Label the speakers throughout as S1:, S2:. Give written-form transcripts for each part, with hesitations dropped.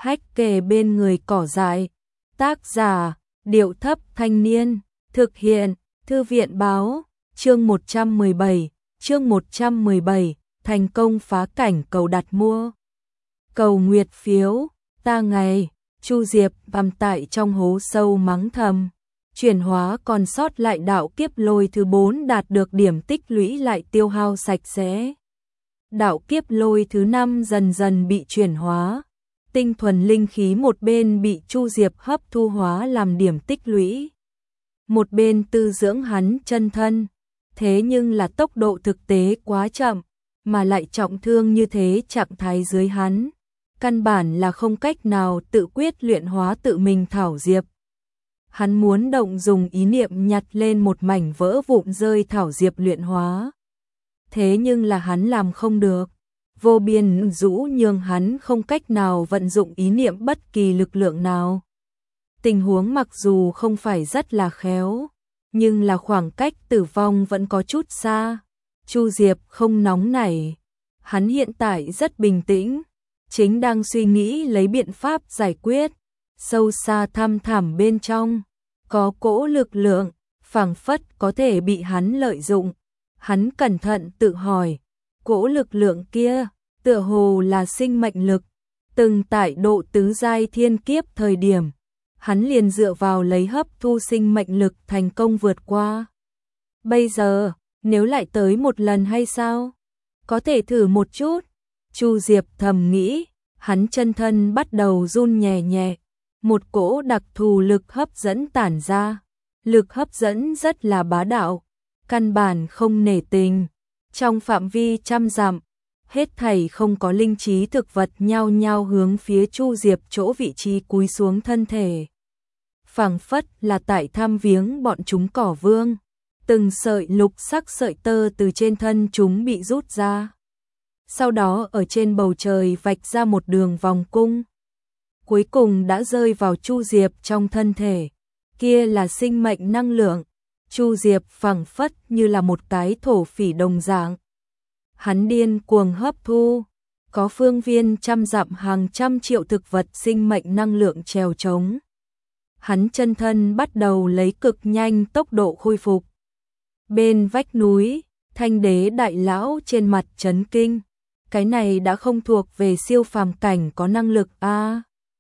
S1: hách kề bên người cỏ dại. Tác giả, Điệu Thấp Thanh Niên. Thực hiện, Thư viện Báo. Chương 117, thành công phá cảnh cầu đặt mua. Cầu nguyệt phiếu, ta ngày, Chu Diệp vằm tại trong hố sâu mắng thầm. Chuyển hóa còn sót lại đạo kiếp lôi thứ 4 đạt được điểm tích lũy lại tiêu hao sạch sẽ. Đạo kiếp lôi thứ 5 dần dần bị chuyển hóa. Tinh thuần linh khí một bên bị Chu Diệp hấp thu hóa làm điểm tích lũy. Một bên tư dưỡng hắn chân thân. Thế nhưng là tốc độ thực tế quá chậm, mà lại trọng thương như thế trạng thái dưới hắn. Căn bản là không cách nào tự quyết luyện hóa tự mình thảo diệp. Hắn muốn động dùng ý niệm nhặt lên một mảnh vỡ vụn rơi thảo diệp luyện hóa. Thế nhưng là hắn làm không được. Vô biên rũ nhường hắn không cách nào vận dụng ý niệm bất kỳ lực lượng nào. Tình huống mặc dù không phải rất là khéo, nhưng là khoảng cách tử vong vẫn có chút xa. Chu Diệp không nóng nảy. Hắn hiện tại rất bình tĩnh, chính đang suy nghĩ lấy biện pháp giải quyết. Sâu xa thăm thẳm bên trong, có cỗ lực lượng, phảng phất có thể bị hắn lợi dụng. Hắn cẩn thận tự hỏi, cỗ lực lượng kia, tựa hồ là sinh mệnh lực. Từng tại độ tứ giai thiên kiếp thời điểm, hắn liền dựa vào lấy hấp thu sinh mệnh lực thành công vượt qua. Bây giờ, nếu lại tới một lần hay sao? Có thể thử một chút. Chu Diệp thầm nghĩ, hắn chân thân bắt đầu run nhẹ nhẹ. Một cỗ đặc thù lực hấp dẫn tản ra. Lực hấp dẫn rất là bá đạo, căn bản không nể tình. Trong phạm vi 100 dặm, hết thảy không có linh trí thực vật nhao nhao hướng phía Chu Diệp chỗ vị trí cúi xuống thân thể. Phảng phất là tại thăm viếng bọn chúng cỏ vương. Từng sợi lục sắc sợi tơ từ trên thân chúng bị rút ra. Sau đó ở trên bầu trời vạch ra một đường vòng cung. Cuối cùng đã rơi vào Chu Diệp trong thân thể. Kia là sinh mệnh năng lượng. Chu Diệp phảng phất như là một cái thổ phỉ đồng dạng. Hắn điên cuồng hấp thu. Có phương viên 100 dặm hàng trăm triệu thực vật sinh mệnh năng lượng trèo trống. Hắn chân thân bắt đầu lấy cực nhanh tốc độ khôi phục. Bên vách núi, Thanh Đế đại lão trên mặt chấn kinh. Cái này đã không thuộc về siêu phàm cảnh có năng lực a.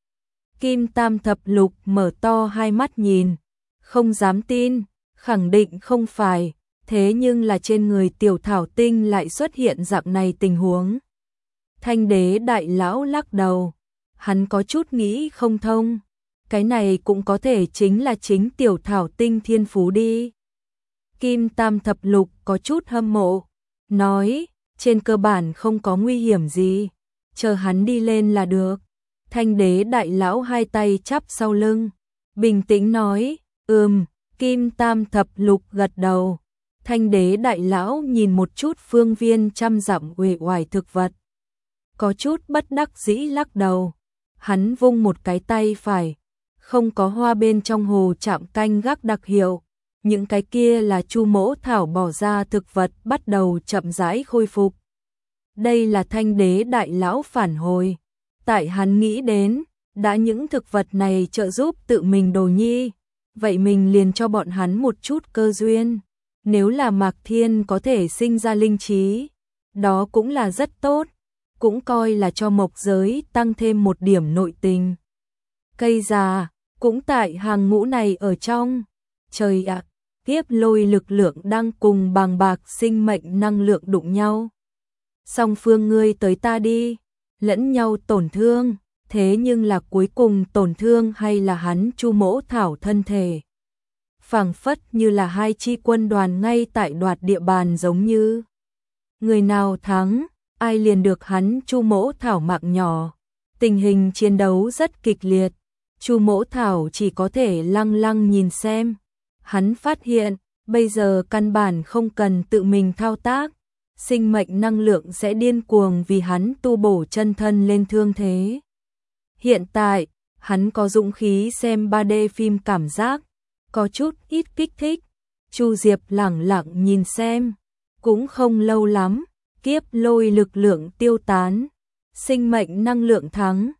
S1: Kim Tam Thập Lục mở to hai mắt nhìn, không dám tin, khẳng định không phải, thế nhưng là trên người Tiểu Thảo Tinh lại xuất hiện dạng này tình huống. Thanh Đế đại lão lắc đầu, hắn có chút nghĩ không thông, cái này cũng có thể chính là chính Tiểu Thảo Tinh thiên phú đi. Kim Tam Thập Lục có chút hâm mộ, nói, trên cơ bản không có nguy hiểm gì, chờ hắn đi lên là được. Thanh Đế đại lão hai tay chắp sau lưng, bình tĩnh nói, Kim Tam Thập Lục gật đầu. Thanh Đế đại lão nhìn một chút phương viên 100 dặm uể oải thực vật, có chút bất đắc dĩ lắc đầu. Hắn vung một cái tay phải, không có hoa bên trong hồ trạm canh gác đặc hiệu. Những cái kia là Chu Mỗ Thảo bỏ ra thực vật bắt đầu chậm rãi khôi phục. Đây là Thanh Đế đại lão phản hồi. Tại hắn nghĩ đến, đã những thực vật này trợ giúp tự mình đồ nhi, vậy mình liền cho bọn hắn một chút cơ duyên. Nếu là Mạc Thiên có thể sinh ra linh trí, đó cũng là rất tốt, cũng coi là cho mộc giới tăng thêm một điểm nội tình. Cây già, cũng tại hàng ngũ này ở trong. Trời ạ, kiếp lôi lực lượng đang cùng bàng bạc sinh mệnh năng lượng đụng nhau. Song phương ngươi tới ta đi, lẫn nhau tổn thương, thế nhưng là cuối cùng tổn thương hay là hắn Chu Mỗ Thảo thân thể. Phảng phất như là hai chi quân đoàn ngay tại đoạt địa bàn giống như. Người nào thắng, ai liền được hắn Chu Mỗ Thảo mạng nhỏ. Tình hình chiến đấu rất kịch liệt. Chu Mỗ Thảo chỉ có thể lăng lăng nhìn xem. Hắn phát hiện, bây giờ căn bản không cần tự mình thao tác. Sinh mệnh năng lượng sẽ điên cuồng vì hắn tu bổ chân thân lên thương thế. Hiện tại, hắn có dũng khí xem 3D phim cảm giác, có chút ít kích thích. Chu Diệp lẳng lặng nhìn xem, cũng không lâu lắm, kiếp lôi lực lượng tiêu tán, sinh mệnh năng lượng thắng.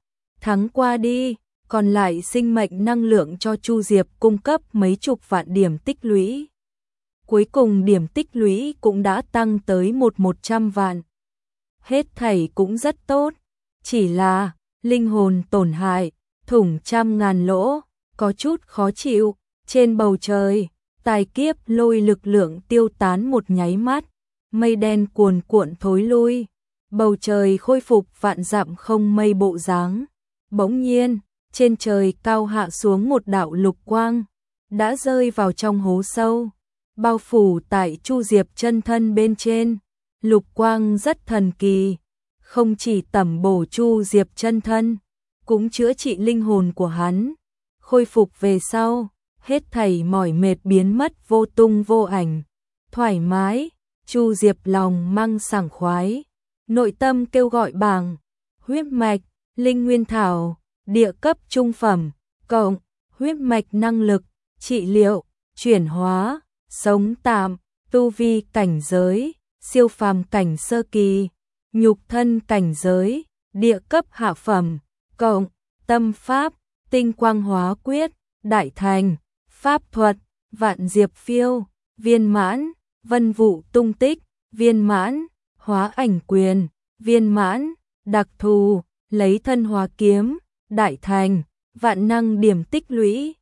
S1: Thắng qua đi, còn lại sinh mệnh năng lượng cho Chu Diệp cung cấp mấy chục vạn điểm tích lũy. Cuối cùng điểm tích lũy cũng đã tăng tới 100 vạn. Hết thảy cũng rất tốt, chỉ là linh hồn tổn hại, thủng trăm ngàn lỗ, có chút khó chịu. Trên bầu trời, tài kiếp lôi lực lượng tiêu tán một nháy mắt, mây đen cuồn cuộn thối lui, bầu trời khôi phục vạn dặm không mây bộ dáng. Bỗng nhiên, trên trời cao hạ xuống một đạo lục quang, đã rơi vào trong hố sâu, bao phủ tại Chu Diệp chân thân bên trên. Lục quang rất thần kỳ, không chỉ tẩm bổ Chu Diệp chân thân, cũng chữa trị linh hồn của hắn. Khôi phục về sau, hết thảy mỏi mệt biến mất vô tung vô ảnh, thoải mái. Chu Diệp lòng mang sảng khoái, nội tâm kêu gọi bảng, huyết mạch, linh nguyên thảo, địa cấp trung phẩm, cộng, huyết mạch năng lực, trị liệu, chuyển hóa, sống tạm, tu vi cảnh giới, siêu phàm cảnh sơ kỳ, nhục thân cảnh giới, địa cấp hạ phẩm, cộng, tâm pháp, tinh quang hóa quyết, đại thành, pháp thuật, vạn diệp phiêu, viên mãn, vân vụ tung tích, viên mãn, hóa ảnh quyền, viên mãn, đặc thù, lấy thân hóa kiếm, đại thành, vạn năng điểm tích lũy,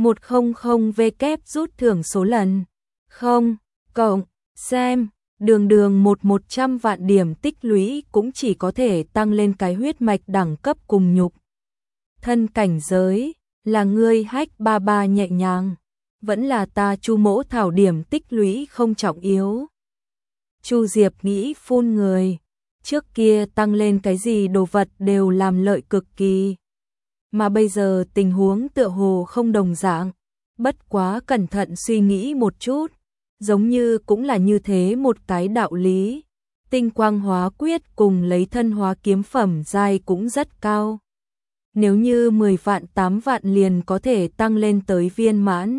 S1: 100W rút thưởng số lần, 0, cộng, xem, đường 100 vạn điểm tích lũy cũng chỉ có thể tăng lên cái huyết mạch đẳng cấp cùng nhục thân cảnh giới. Là ngươi hách ba ba nhẹ nhàng, vẫn là ta Chu mỗ thảo điểm tích lũy không trọng yếu. Chu Diệp nghĩ phun người, trước kia tăng lên cái gì đồ vật đều làm lợi cực kỳ, mà bây giờ tình huống tựa hồ không đồng dạng. Bất quá cẩn thận suy nghĩ một chút, giống như cũng là như thế một cái đạo lý. Tinh quang hóa quyết cùng lấy thân hóa kiếm phẩm giai cũng rất cao. Nếu như 10 vạn 8 vạn liền có thể tăng lên tới viên mãn,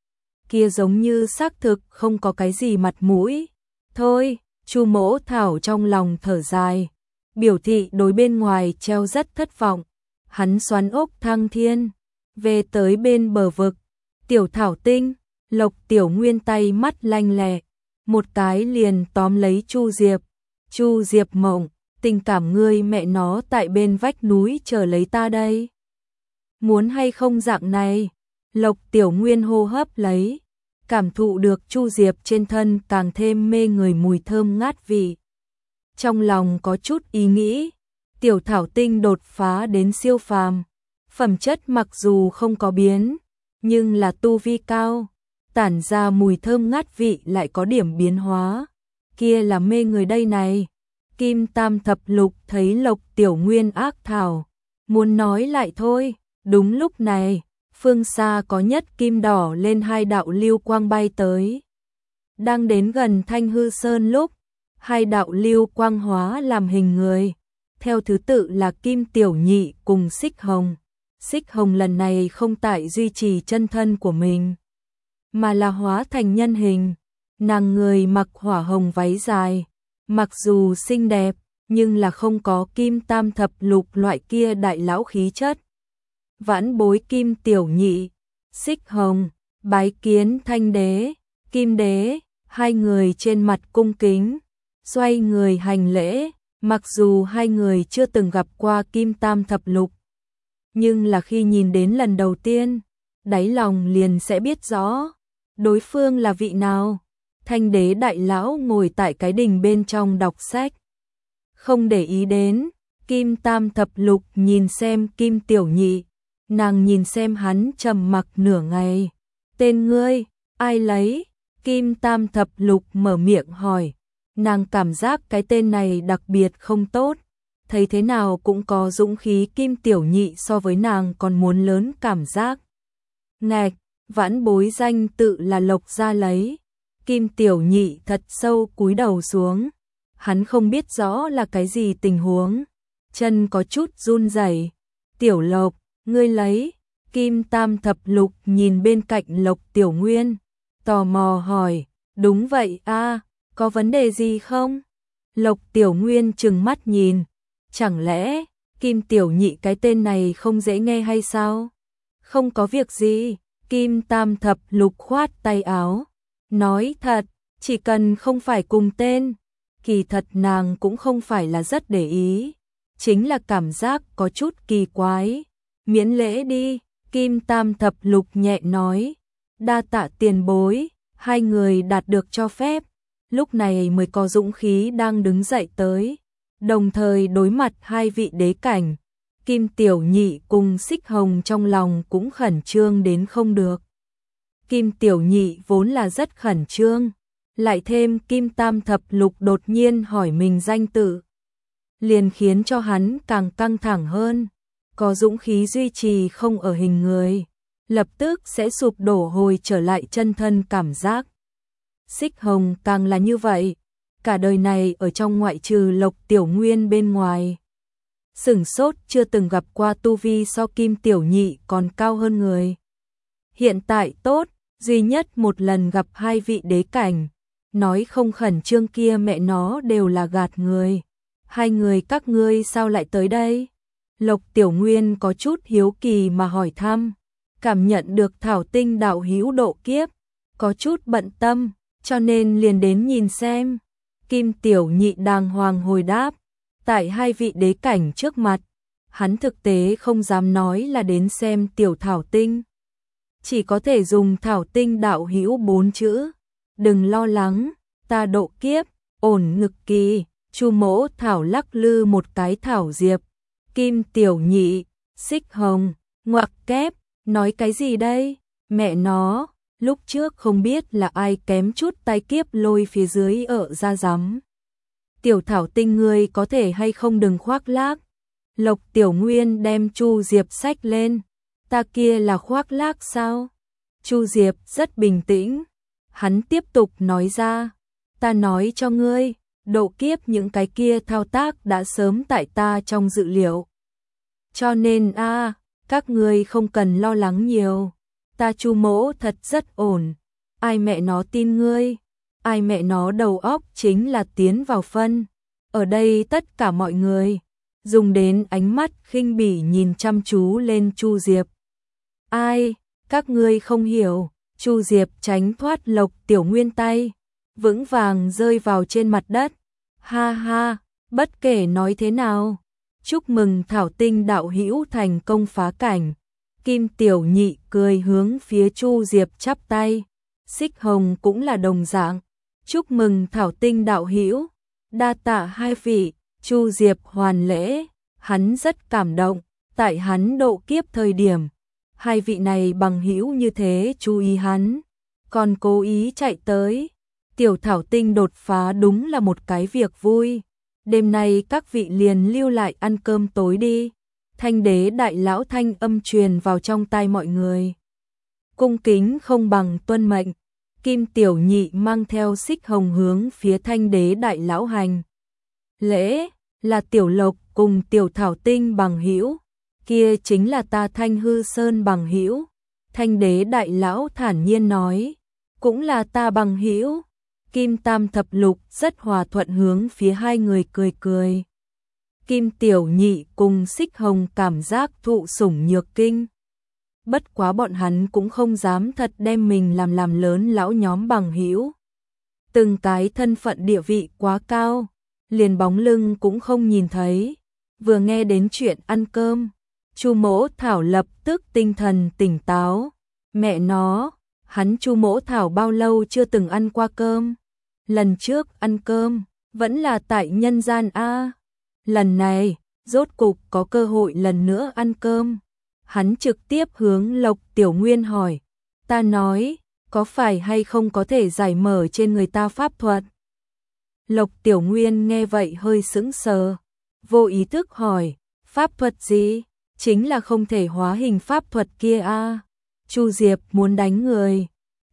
S1: kia giống như xác thực không có cái gì mặt mũi. Thôi, Chu mỗ thảo trong lòng thở dài, biểu thị đối bên ngoài treo rất thất vọng. Hắn xoắn ốc thăng thiên, về tới bên bờ vực. Tiểu Thảo Tinh, Lộc Tiểu Nguyên tay mắt lanh lẹ, một cái liền tóm lấy Chu Diệp. Chu Diệp mộng, tình cảm ngươi mẹ nó tại bên vách núi chờ lấy ta đây. Muốn hay không dạng này? Lộc Tiểu Nguyên hô hấp lấy, cảm thụ được Chu Diệp trên thân càng thêm mê người mùi thơm ngát vị. Trong lòng có chút ý nghĩ, Tiểu Thảo Tinh đột phá đến siêu phàm, phẩm chất mặc dù không có biến, nhưng là tu vi cao, tản ra mùi thơm ngát vị lại có điểm biến hóa, kia là mê người đây này. Kim Tam Thập Lục thấy Lộc Tiểu Nguyên ác thảo, muốn nói lại thôi. Đúng lúc này, phương xa có nhất kim đỏ lên hai đạo lưu quang bay tới. Đang đến gần Thanh Hư Sơn lúc, hai đạo lưu quang hóa làm hình người, theo thứ tự là Kim Tiểu Nhị cùng Xích Hồng. Xích Hồng lần này không tại duy trì chân thân của mình, mà là hóa thành nhân hình. Nàng người mặc hỏa hồng váy dài, mặc dù xinh đẹp, nhưng là không có Kim Tam Thập Lục loại kia đại lão khí chất. Vãn bối Kim Tiểu Nhị, Xích Hồng, bái kiến Thanh Đế, Kim Đế. Hai người trên mặt cung kính, xoay người hành lễ. Mặc dù hai người chưa từng gặp qua Kim Tam Thập Lục, nhưng là khi nhìn đến lần đầu tiên, đáy lòng liền sẽ biết rõ đối phương là vị nào. Thanh Đế đại lão ngồi tại cái đình bên trong đọc sách, không để ý đến Kim Tam Thập Lục nhìn xem Kim Tiểu Nhị. Nàng nhìn xem hắn trầm mặc nửa ngày. Tên ngươi, ai lấy? Kim Tam Thập Lục mở miệng hỏi. Nàng cảm giác cái tên này đặc biệt không tốt, thấy thế nào cũng có dũng khí. Kim Tiểu Nhị so với nàng còn muốn lớn cảm giác. Ngạch, vãn bối danh tự là Lộc gia lấy. Kim Tiểu Nhị thật sâu cúi đầu xuống, hắn không biết rõ là cái gì tình huống, chân có chút run rẩy. Tiểu Lộc, ngươi lấy? Kim Tam Thập Lục nhìn bên cạnh Lộc Tiểu Nguyên, tò mò hỏi. Đúng vậy a, có vấn đề gì không? Lộc Tiểu Nguyên trừng mắt nhìn, chẳng lẽ Kim Tiểu Nhị cái tên này không dễ nghe hay sao? Không có việc gì, Kim Tam Thập Lục khoát tay áo, nói thật, chỉ cần không phải cùng tên, kỳ thật nàng cũng không phải là rất để ý, chính là cảm giác có chút kỳ quái. Miễn lễ đi, Kim Tam Thập Lục nhẹ nói, đa tạ tiền bối, hai người đạt được cho phép, lúc này mới có dũng khí đang đứng dậy tới, đồng thời đối mặt hai vị đế cảnh. Kim Tiểu Nhị cùng Xích Hồng trong lòng cũng khẩn trương đến không được. Kim Tiểu Nhị vốn là rất khẩn trương, lại thêm Kim Tam Thập Lục đột nhiên hỏi mình danh tự, liền khiến cho hắn càng căng thẳng hơn, có dũng khí duy trì không ở hình người, lập tức sẽ sụp đổ hồi trở lại chân thân cảm giác. Xích Hồng càng là như vậy, cả đời này ở trong ngoại trừ Lộc Tiểu Nguyên bên ngoài, sửng sốt chưa từng gặp qua tu vi so Kim Tiểu Nhị còn cao hơn người. Hiện tại tốt, duy nhất một lần gặp hai vị đế cảnh, nói không khẩn trương kia mẹ nó đều là gạt người. Hai người các ngươi sao lại tới đây? Lộc Tiểu Nguyên có chút hiếu kỳ mà hỏi thăm, cảm nhận được Thảo Tinh đạo hữu độ kiếp, có chút bận tâm, cho nên liền đến nhìn xem. Kim Tiểu Nhị đàng hoàng hồi đáp, tại hai vị đế cảnh trước mặt, hắn thực tế không dám nói là đến xem tiểu Thảo Tinh, chỉ có thể dùng Thảo Tinh đạo hữu 4 chữ. Đừng lo lắng, ta độ kiếp, ổn ngực kỳ. Chu Mỗ Thảo lắc lư một cái thảo diệp. Kim Tiểu Nhị, Xích Hồng, ngoặc kép, nói cái gì đây? Mẹ nó, lúc trước không biết là ai kém chút tay kiếp lôi phía dưới ở ra rắm. Tiểu Thảo Tinh ngươi có thể hay không đừng khoác lác. Lộc Tiểu Nguyên đem Chu Diệp xách lên. Ta kia là khoác lác sao? Chu Diệp rất bình tĩnh. Hắn tiếp tục nói ra, ta nói cho ngươi, độ kiếp những cái kia thao tác đã sớm tại ta trong dự liệu. Cho nên các ngươi không cần lo lắng nhiều, ta Chu Mỗ thật rất ổn. Ai mẹ nó tin ngươi, ai mẹ nó đầu óc chính là tiến vào phân. Ở đây tất cả mọi người dùng đến ánh mắt khinh bỉ nhìn chăm chú lên Chu Diệp. Ai, các ngươi không hiểu. Chu Diệp tránh thoát Lộc Tiểu Nguyên tay, vững vàng rơi vào trên mặt đất. Ha ha, bất kể nói thế nào, chúc mừng Thảo Tinh đạo hữu thành công phá cảnh. Kim Tiểu Nhị cười hướng phía Chu Diệp chắp tay. Xích Hồng cũng là đồng dạng, chúc mừng Thảo Tinh đạo hữu, đa tạ hai vị. Chu Diệp hoàn lễ, hắn rất cảm động, tại hắn độ kiếp thời điểm, hai vị này bằng hữu như thế chú ý hắn, còn cố ý chạy tới. Tiểu Thảo Tinh đột phá đúng là một cái việc vui. Đêm nay các vị liền lưu lại ăn cơm tối đi. Thanh đế đại lão thanh âm truyền vào trong tai mọi người. Cung kính không bằng tuân mệnh. Kim Tiểu Nhị mang theo Xích Hồng hướng phía thanh đế đại lão hành lễ, là Tiểu Lộc cùng Tiểu Thảo Tinh bằng hữu, kia chính là ta Thanh Hư Sơn bằng hữu. Thanh đế đại lão thản nhiên nói, cũng là ta bằng hữu. Kim Tam Thập Lục rất hòa thuận hướng phía hai người cười cười. Kim Tiểu Nhị cùng Xích Hồng cảm giác thụ sủng nhược kinh. Bất quá bọn hắn cũng không dám thật đem mình làm lớn lão nhóm bằng hữu. Từng cái thân phận địa vị quá cao, liền bóng lưng cũng không nhìn thấy. Vừa nghe đến chuyện ăn cơm, Chu Mỗ Thảo lập tức tinh thần tỉnh táo. Mẹ nó, hắn Chu Mỗ Thảo bao lâu chưa từng ăn qua cơm? Lần trước ăn cơm vẫn là tại nhân gian a. Lần này, rốt cục có cơ hội lần nữa ăn cơm. Hắn trực tiếp hướng Lộc Tiểu Nguyên hỏi, ta nói, có phải hay không có thể giải mở trên người ta pháp thuật? Lộc Tiểu Nguyên nghe vậy hơi sững sờ, vô ý thức hỏi, pháp thuật gì? Chính là không thể hóa hình pháp thuật kia a. Chu Diệp muốn đánh người.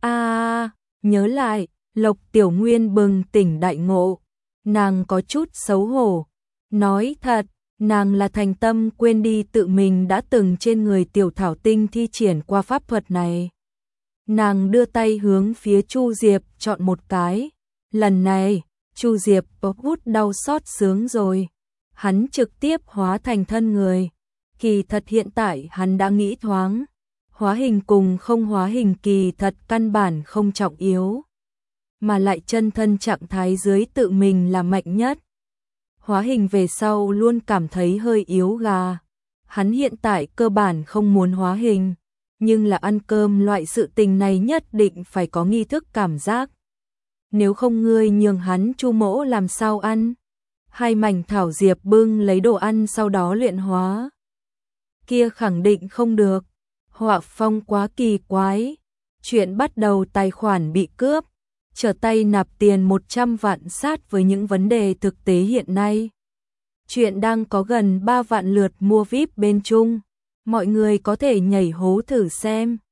S1: Nhớ lại, Lộc Tiểu Nguyên bừng tỉnh đại ngộ, nàng có chút xấu hổ, nói thật, nàng là thành tâm quên đi tự mình đã từng trên người Tiểu Thảo Tinh thi triển qua pháp thuật này. Nàng đưa tay hướng phía Chu Diệp chọn một cái, lần này, Chu Diệp hút đau xót sướng rồi, hắn trực tiếp hóa thành thân người. Kỳ thật hiện tại hắn đã nghĩ thoáng, hóa hình cùng không hóa hình kỳ thật căn bản không trọng yếu, mà lại chân thân trạng thái dưới tự mình là mạnh nhất. Hóa hình về sau luôn cảm thấy hơi yếu gà. Hắn hiện tại cơ bản không muốn hóa hình, nhưng là ăn cơm loại sự tình này nhất định phải có nghi thức cảm giác. Nếu không ngươi nhường hắn Chu Mỗ làm sao ăn? Hai mảnh thảo diệp bưng lấy đồ ăn sau đó luyện hóa. Kia khẳng định không được. Họa phong quá kỳ quái. Chuyện bắt đầu tài khoản bị cướp, trở tay nạp tiền 100 vạn sát với những vấn đề thực tế hiện nay. Chuyện đang có gần 3 vạn lượt mua VIP bên Trung. Mọi người có thể nhảy hố thử xem.